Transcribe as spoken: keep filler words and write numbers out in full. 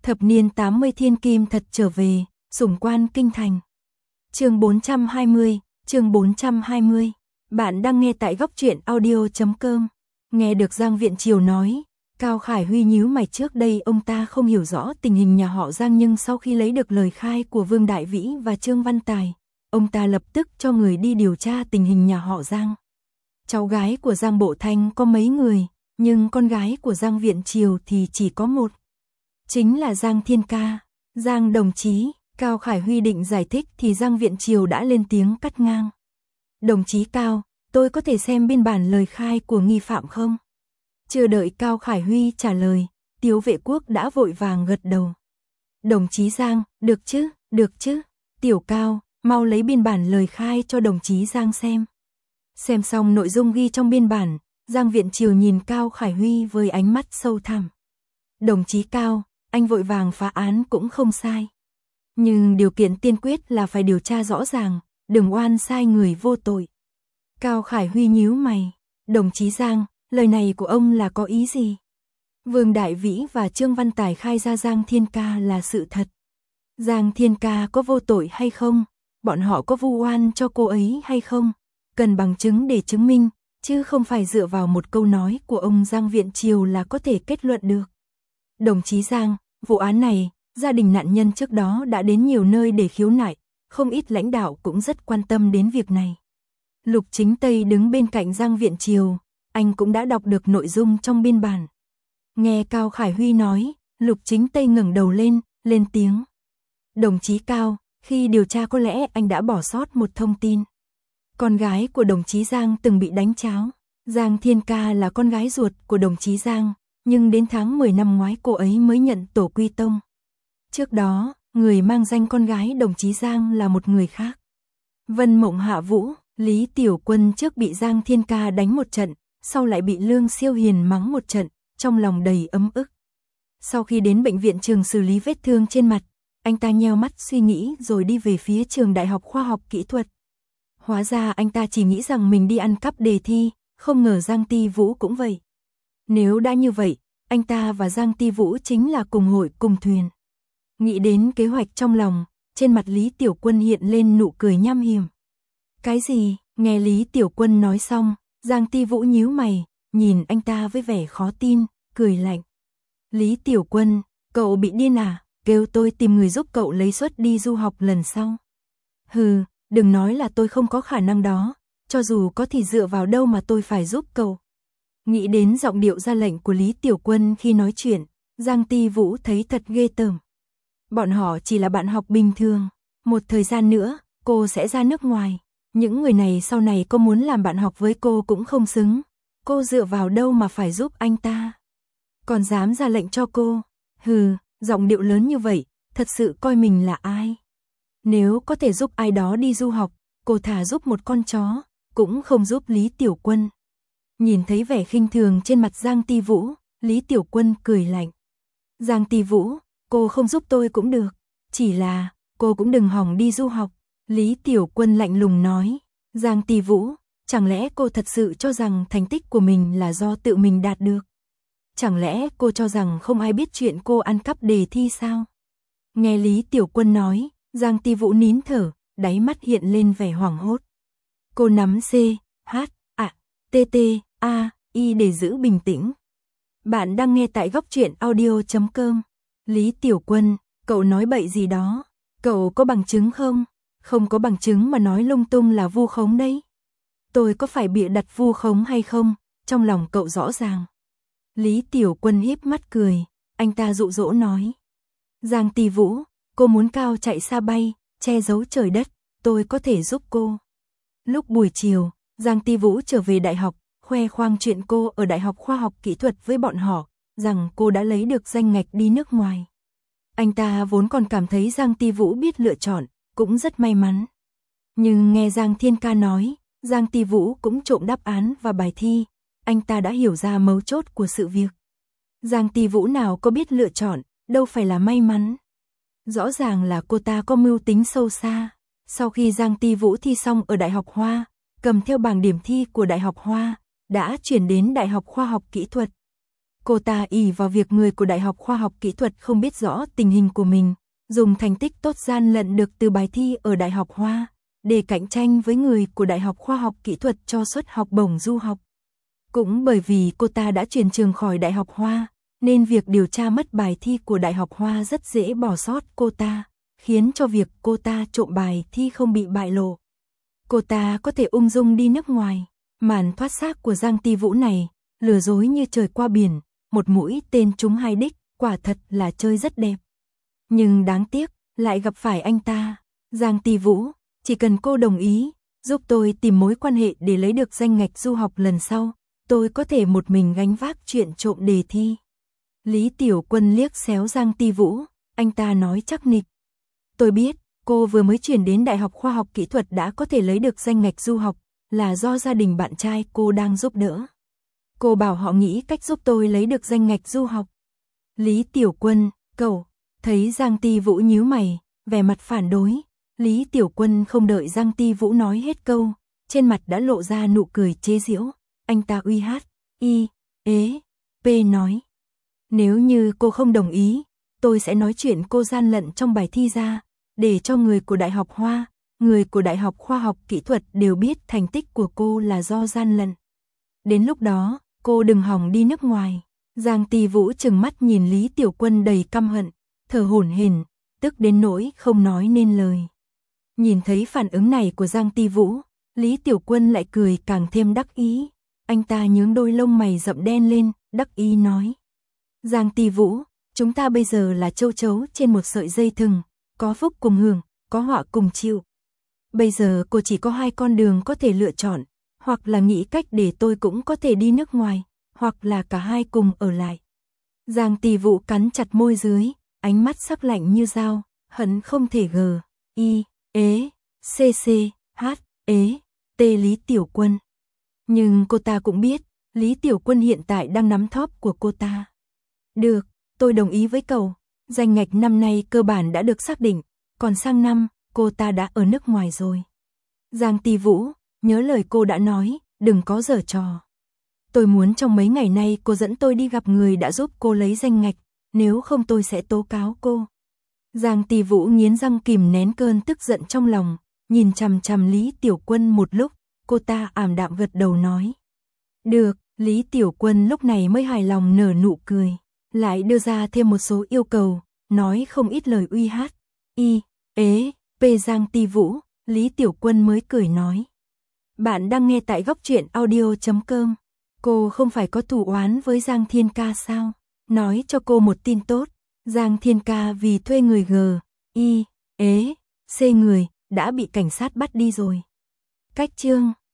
Thập niên tám mươi thiên kim thật trở về, sủng quan kinh thành. Chương bốn trăm hai mươi, chương bốn trăm hai mươi. Bạn đang nghe tại góc truyện audio chấm com. Nghe được Giang Viện Triều nói, Cao Khải Huy nhíu mày, trước đây ông ta không hiểu rõ tình hình nhà họ Giang, nhưng sau khi lấy được lời khai của Vương Đại Vĩ và Trương Văn Tài, ông ta lập tức cho người đi điều tra tình hình nhà họ Giang. Cháu gái của Giang Bộ Thanh có mấy người, nhưng con gái của Giang Viện Triều thì chỉ có một. Chính là Giang Thiên Ca. Giang đồng chí, Cao Khải Huy định giải thích thì Giang Viện Triều đã lên tiếng cắt ngang. Đồng chí Cao, tôi có thể xem biên bản lời khai của nghi phạm không? Chưa đợi Cao Khải Huy trả lời, Tiếu Vệ Quốc đã vội vàng gật đầu. Đồng chí Giang, được chứ, được chứ. Tiểu Cao, mau lấy biên bản lời khai cho đồng chí Giang xem. Xem xong nội dung ghi trong biên bản, Giang Viện Triều nhìn Cao Khải Huy với ánh mắt sâu thẳm. Đồng chí Cao, anh vội vàng phá án cũng không sai. Nhưng điều kiện tiên quyết là phải điều tra rõ ràng, đừng oan sai người vô tội. Cao Khải Huy nhíu mày. Đồng chí Giang, lời này của ông là có ý gì? Vương Đại Vĩ và Trương Văn Tài khai ra Giang Thiên Ca là sự thật. Giang Thiên Ca có vô tội hay không? Bọn họ có vu oan cho cô ấy hay không? Cần bằng chứng để chứng minh, chứ không phải dựa vào một câu nói của ông Giang Viện Triều là có thể kết luận được. Đồng chí Giang, vụ án này, gia đình nạn nhân trước đó đã đến nhiều nơi để khiếu nại, không ít lãnh đạo cũng rất quan tâm đến việc này. Lục Chính Tây đứng bên cạnh Giang Viện Triều, anh cũng đã đọc được nội dung trong biên bản. Nghe Cao Khải Huy nói, Lục Chính Tây ngẩng đầu lên, lên tiếng. Đồng chí Cao, khi điều tra có lẽ anh đã bỏ sót một thông tin. Con gái của đồng chí Giang từng bị đánh cháo. Giang Thiên Ca là con gái ruột của đồng chí Giang, nhưng đến tháng mười năm ngoái cô ấy mới nhận tổ quy tông. Trước đó, người mang danh con gái đồng chí Giang là một người khác. Vân Mộng Hạ Vũ, Lý Tiểu Quân trước bị Giang Thiên Ca đánh một trận, sau lại bị Lương Siêu Hiền mắng một trận, trong lòng đầy ấm ức. Sau khi đến bệnh viện trường xử lý vết thương trên mặt, anh ta nheo mắt suy nghĩ rồi đi về phía trường Đại học Khoa học Kỹ thuật. Hóa ra anh ta chỉ nghĩ rằng mình đi ăn cắp đề thi, không ngờ Giang Ti Vũ cũng vậy. Nếu đã như vậy, anh ta và Giang Ti Vũ chính là cùng hội cùng thuyền. Nghĩ đến kế hoạch trong lòng, trên mặt Lý Tiểu Quân hiện lên nụ cười nham hiểm. Cái gì? Nghe Lý Tiểu Quân nói xong, Giang Ti Vũ nhíu mày, nhìn anh ta với vẻ khó tin, cười lạnh. Lý Tiểu Quân, cậu bị điên à? Kêu tôi tìm người giúp cậu lấy suất đi du học lần sau. Hừ, đừng nói là tôi không có khả năng đó, cho dù có thì dựa vào đâu mà tôi phải giúp cậu. Nghĩ đến giọng điệu ra lệnh của Lý Tiểu Quân khi nói chuyện, Giang Ti Vũ thấy thật ghê tởm. Bọn họ chỉ là bạn học bình thường, một thời gian nữa, cô sẽ ra nước ngoài. Những người này sau này có muốn làm bạn học với cô cũng không xứng. Cô dựa vào đâu mà phải giúp anh ta? Còn dám ra lệnh cho cô? Hừ, giọng điệu lớn như vậy, thật sự coi mình là ai? Nếu có thể giúp ai đó đi du học, cô thà giúp một con chó, cũng không giúp Lý Tiểu Quân. Nhìn thấy vẻ khinh thường trên mặt Giang Ti Vũ, Lý Tiểu Quân cười lạnh. Giang Ti Vũ, cô không giúp tôi cũng được, chỉ là cô cũng đừng hỏng đi du học. Lý Tiểu Quân lạnh lùng nói. Giang Ti Vũ, chẳng lẽ cô thật sự cho rằng thành tích của mình là do tự mình đạt được? Chẳng lẽ cô cho rằng không ai biết chuyện cô ăn cắp đề thi sao? Nghe Lý Tiểu Quân nói, Giang Ti Vũ nín thở, đáy mắt hiện lên vẻ hoảng hốt. Cô nắm C, H, A, T, T, A, I để giữ bình tĩnh. Bạn đang nghe tại góc truyện audio chấm com. Lý Tiểu Quân, cậu nói bậy gì đó? Cậu có bằng chứng không? Không có bằng chứng mà nói lung tung là vu khống đấy. Tôi có phải bịa đặt vu khống hay không? Trong lòng cậu rõ ràng. Lý Tiểu Quân híp mắt cười, anh ta dụ dỗ nói. Giang Ti Vũ, cô muốn cao chạy xa bay, che giấu trời đất, tôi có thể giúp cô. Lúc buổi chiều, Giang Ti Vũ trở về đại học, khoe khoang chuyện cô ở Đại học Khoa học Kỹ thuật với bọn họ, rằng cô đã lấy được danh ngạch đi nước ngoài. Anh ta vốn còn cảm thấy Giang Ti Vũ biết lựa chọn, cũng rất may mắn. Nhưng nghe Giang Thiên Ca nói, Giang Ti Vũ cũng trộm đáp án và bài thi, anh ta đã hiểu ra mấu chốt của sự việc. Giang Ti Vũ nào có biết lựa chọn, đâu phải là may mắn. Rõ ràng là cô ta có mưu tính sâu xa. Sau khi Giang Ti Vũ thi xong ở Đại học Hoa, cầm theo bảng điểm thi của Đại học Hoa, đã chuyển đến Đại học Khoa học Kỹ thuật. Cô ta ỷ vào việc người của Đại học Khoa học Kỹ thuật không biết rõ tình hình của mình, dùng thành tích tốt gian lận được từ bài thi ở Đại học Hoa, để cạnh tranh với người của Đại học Khoa học Kỹ thuật cho suất học bổng du học. Cũng bởi vì cô ta đã chuyển trường khỏi Đại học Hoa, nên việc điều tra mất bài thi của Đại học Hoa rất dễ bỏ sót cô ta, khiến cho việc cô ta trộm bài thi không bị bại lộ. Cô ta có thể ung dung đi nước ngoài. Màn thoát xác của Giang Ti Vũ này, lừa dối như trời qua biển, một mũi tên trúng hai đích, quả thật là chơi rất đẹp. Nhưng đáng tiếc, lại gặp phải anh ta. Giang Ti Vũ, chỉ cần cô đồng ý, giúp tôi tìm mối quan hệ để lấy được danh ngạch du học lần sau, tôi có thể một mình gánh vác chuyện trộm đề thi. Lý Tiểu Quân liếc xéo Giang Ti Vũ, anh ta nói chắc nịch. Tôi biết, cô vừa mới chuyển đến Đại học Khoa học Kỹ thuật đã có thể lấy được danh ngạch du học, là do gia đình bạn trai cô đang giúp đỡ. Cô bảo họ nghĩ cách giúp tôi lấy được danh ngạch du học. Lý Tiểu Quân, cậu, thấy Giang Ti Vũ nhíu mày, vẻ mặt phản đối. Lý Tiểu Quân không đợi Giang Ti Vũ nói hết câu, trên mặt đã lộ ra nụ cười chế giễu. Anh ta uy hát, y, ế, p nói. Nếu như cô không đồng ý, tôi sẽ nói chuyện cô gian lận trong bài thi ra, để cho người của Đại học Hoa, người của Đại học Khoa học Kỹ thuật đều biết thành tích của cô là do gian lận. Đến lúc đó, cô đừng hòng đi nước ngoài. Giang Ti Vũ trừng mắt nhìn Lý Tiểu Quân đầy căm hận, thở hổn hển, tức đến nỗi không nói nên lời. Nhìn thấy phản ứng này của Giang Ti Vũ, Lý Tiểu Quân lại cười càng thêm đắc ý. Anh ta nhướng đôi lông mày rậm đen lên, đắc ý nói. Giang Ti Vũ, chúng ta bây giờ là châu chấu trên một sợi dây thừng, có phúc cùng hưởng, có họa cùng chịu. Bây giờ cô chỉ có hai con đường có thể lựa chọn, hoặc là nghĩ cách để tôi cũng có thể đi nước ngoài, hoặc là cả hai cùng ở lại. Giang Ti Vũ cắn chặt môi dưới, ánh mắt sắc lạnh như dao, hận không thể gờ, y, ế, c c, h, ế, t Lý Tiểu Quân. Nhưng cô ta cũng biết, Lý Tiểu Quân hiện tại đang nắm thóp của cô ta. Được, tôi đồng ý với cậu, danh ngạch năm nay cơ bản đã được xác định, còn sang năm, cô ta đã ở nước ngoài rồi. Giang Ti Vũ, nhớ lời cô đã nói, đừng có giở trò. Tôi muốn trong mấy ngày nay cô dẫn tôi đi gặp người đã giúp cô lấy danh ngạch, nếu không tôi sẽ tố cáo cô. Giang Ti Vũ nghiến răng kìm nén cơn tức giận trong lòng, nhìn chằm chằm Lý Tiểu Quân một lúc, cô ta ảm đạm gật đầu nói. Được, Lý Tiểu Quân lúc này mới hài lòng nở nụ cười, lại đưa ra thêm một số yêu cầu, nói không ít lời uy hát. Y, ế, p Giang Ti Vũ, Lý Tiểu Quân mới cười nói. Bạn đang nghe tại góc truyện audio chấm com. Cô không phải có thù oán với Giang Thiên Ca sao? Nói cho cô một tin tốt, Giang Thiên Ca vì thuê người G, Y, ế, C người, đã bị cảnh sát bắt đi rồi. Cách chương